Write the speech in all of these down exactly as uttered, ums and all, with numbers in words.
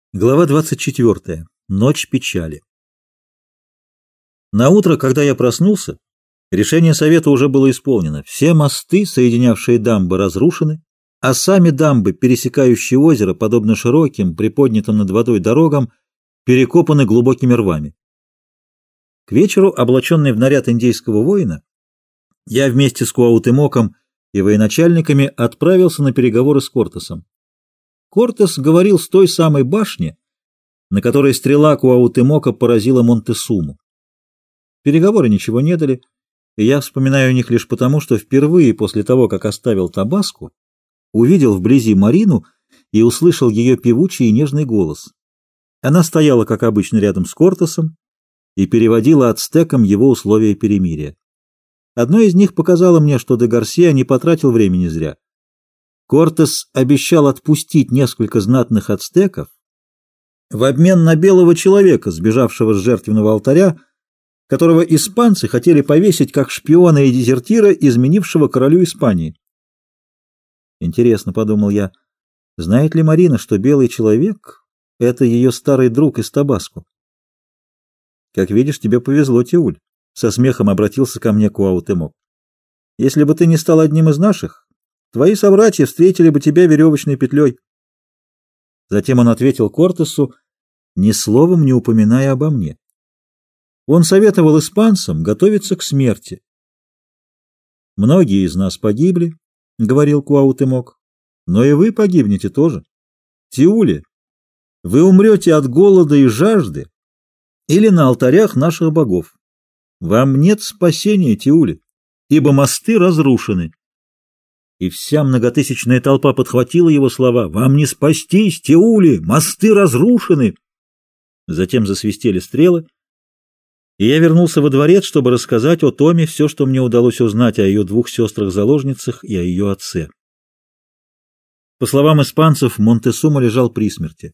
Глава двадцать четвёртая. Ночь печали. На утро, когда я проснулся, решение совета уже было исполнено. Все мосты, соединявшие дамбы, разрушены, а сами дамбы, пересекающие озеро, подобно широким, приподнятым над водой дорогам, перекопаны глубокими рвами. К вечеру, облаченный в наряд индейского воина, я вместе с Куаутемоком и военачальниками отправился на переговоры с Кортесом. Кортес говорил с той самой башни, на которой стрела Куаутемока поразила Монтесуму. Переговоры ничего не дали, и я вспоминаю о них лишь потому, что впервые после того, как оставил Табаску, увидел вблизи Марину и услышал ее певучий и нежный голос. Она стояла, как обычно, рядом с Кортесом и переводила ацтекам его условия перемирия. Одно из них показало мне, что де Гарсия не потратил времени зря. Кортес обещал отпустить несколько знатных ацтеков в обмен на белого человека, сбежавшего с жертвенного алтаря, которого испанцы хотели повесить как шпиона и дезертира, изменившего королю Испании. Интересно, — подумал я, — знает ли Марина, что белый человек — это ее старый друг из Табаско? Как видишь, тебе повезло, Тиуль, — со смехом обратился ко мне Куаутемок. Если бы ты не стал одним из наших, твои собратья встретили бы тебя веревочной петлей. Затем он ответил Кортесу, ни словом не упоминая обо мне. Он советовал испанцам готовиться к смерти. «Многие из нас погибли, — говорил Куаутемок, — но и вы погибнете тоже. Тиули, вы умрете от голода и жажды или на алтарях наших богов. Вам нет спасения, Тиули, ибо мосты разрушены». И вся многотысячная толпа подхватила его слова. «Вам не спастись, Тиули! Мосты разрушены!» Затем засвистели стрелы, и я вернулся во дворец, чтобы рассказать о Томе все, что мне удалось узнать о ее двух сестрах-заложницах и о ее отце. По словам испанцев, Монтесума лежал при смерти.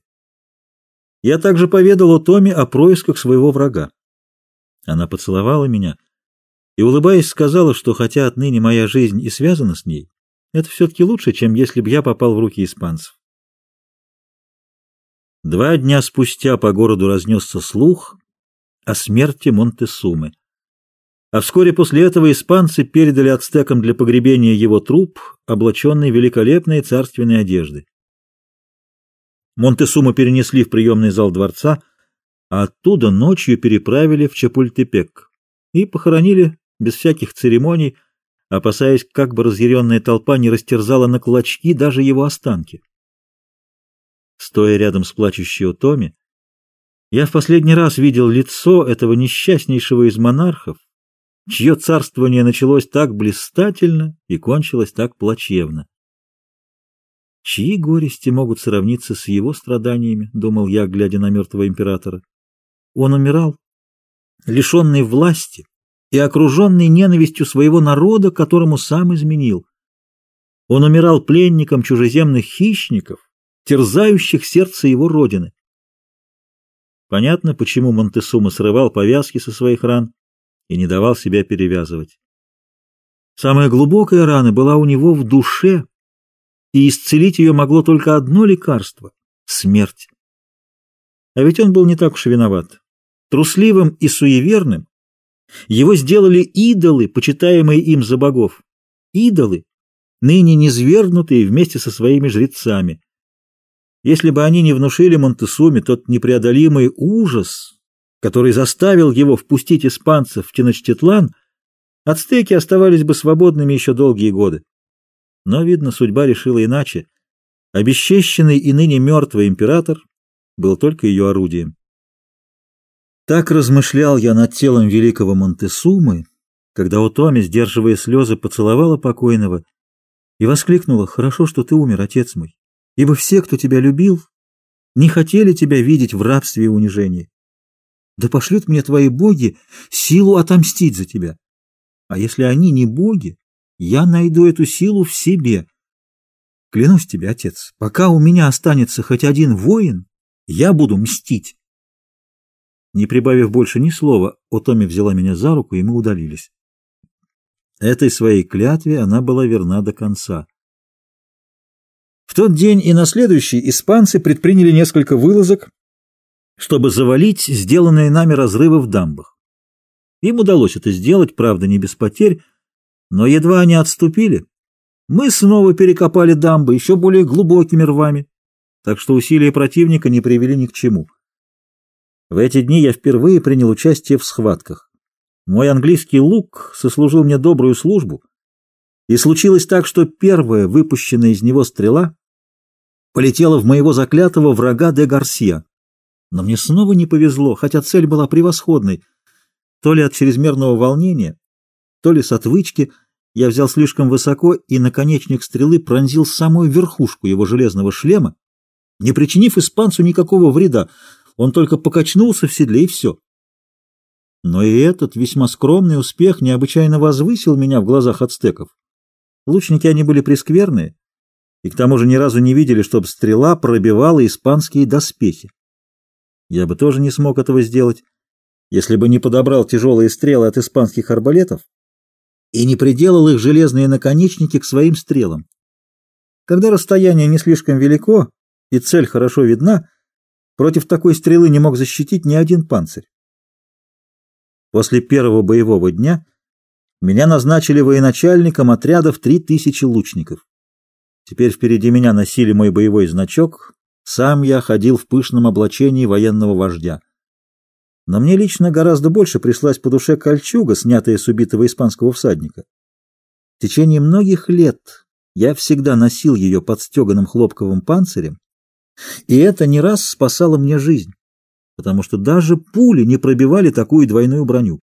Я также поведал о Томе о происках своего врага. Она поцеловала меня и, улыбаясь, сказала, что хотя отныне моя жизнь и связана с ней, это все-таки лучше, чем если бы я попал в руки испанцев. Два дня спустя по городу разнесся слух о смерти Монтесумы. А вскоре после этого испанцы передали ацтекам для погребения его труп, облаченный в великолепные царственные одежды. Монтесуму перенесли в приемный зал дворца, а оттуда ночью переправили в Чапультепек и похоронили без всяких церемоний, опасаясь, как бы разъяренная толпа не растерзала на клочки даже его останки. Стоя рядом с плачущей Томи, я в последний раз видел лицо этого несчастнейшего из монархов, чье царствование началось так блистательно и кончилось так плачевно. Чьи горести могут сравниться с его страданиями, — думал я, глядя на мертвого императора. Он умирал, лишенный власти и окруженный ненавистью своего народа, которому сам изменил. Он умирал пленником чужеземных хищников, терзающих сердце его родины. Понятно, почему Монтесума срывал повязки со своих ран и не давал себя перевязывать. Самая глубокая рана была у него в душе, и исцелить ее могло только одно лекарство — смерть. А ведь он был не так уж и виноват. Трусливым и суеверным его сделали идолы, почитаемые им за богов. Идолы, ныне низвергнутые вместе со своими жрецами. Если бы они не внушили Монтесуме тот непреодолимый ужас, который заставил его впустить испанцев в Теночтитлан, ацтеки оставались бы свободными еще долгие годы. Но, видно, судьба решила иначе. Обесчещенный и ныне мертвый император был только ее орудием. Так размышлял я над телом великого Монтесумы, когда Отоми, сдерживая слезы, поцеловала покойного и воскликнула: «Хорошо, что ты умер, отец мой, ибо все, кто тебя любил, не хотели тебя видеть в рабстве и унижении. Да пошлют мне твои боги силу отомстить за тебя. А если они не боги, я найду эту силу в себе. Клянусь тебе, отец, пока у меня останется хоть один воин, я буду мстить». Не прибавив больше ни слова, Отоми взяла меня за руку, и мы удалились. Этой своей клятве она была верна до конца. В тот день и на следующий испанцы предприняли несколько вылазок, чтобы завалить сделанные нами разрывы в дамбах. Им удалось это сделать, правда, не без потерь, но едва они отступили, мы снова перекопали дамбы еще более глубокими рвами, так что усилия противника не привели ни к чему. В эти дни я впервые принял участие в схватках. Мой английский лук сослужил мне добрую службу, и случилось так, что первая выпущенная из него стрела полетела в моего заклятого врага де Гарсия. Но мне снова не повезло, хотя цель была превосходной. То ли от чрезмерного волнения, то ли с отвычки я взял слишком высоко, и наконечник стрелы пронзил самую верхушку его железного шлема, не причинив испанцу никакого вреда. Он только покачнулся в седле, и все. Но и этот весьма скромный успех необычайно возвысил меня в глазах ацтеков. Лучники они были прескверные, и к тому же ни разу не видели, чтобы стрела пробивала испанские доспехи. Я бы тоже не смог этого сделать, если бы не подобрал тяжелые стрелы от испанских арбалетов и не приделал их железные наконечники к своим стрелам. Когда расстояние не слишком велико и цель хорошо видна, против такой стрелы не мог защитить ни один панцирь. После первого боевого дня меня назначили военачальником отряда в три тысячи лучников. Теперь впереди меня носили мой боевой значок, сам я ходил в пышном облачении военного вождя. Но мне лично гораздо больше пришлась по душе кольчуга, снятая с убитого испанского всадника. В течение многих лет я всегда носил ее под стеганым хлопковым панцирем, и это не раз спасало мне жизнь, потому что даже пули не пробивали такую двойную броню.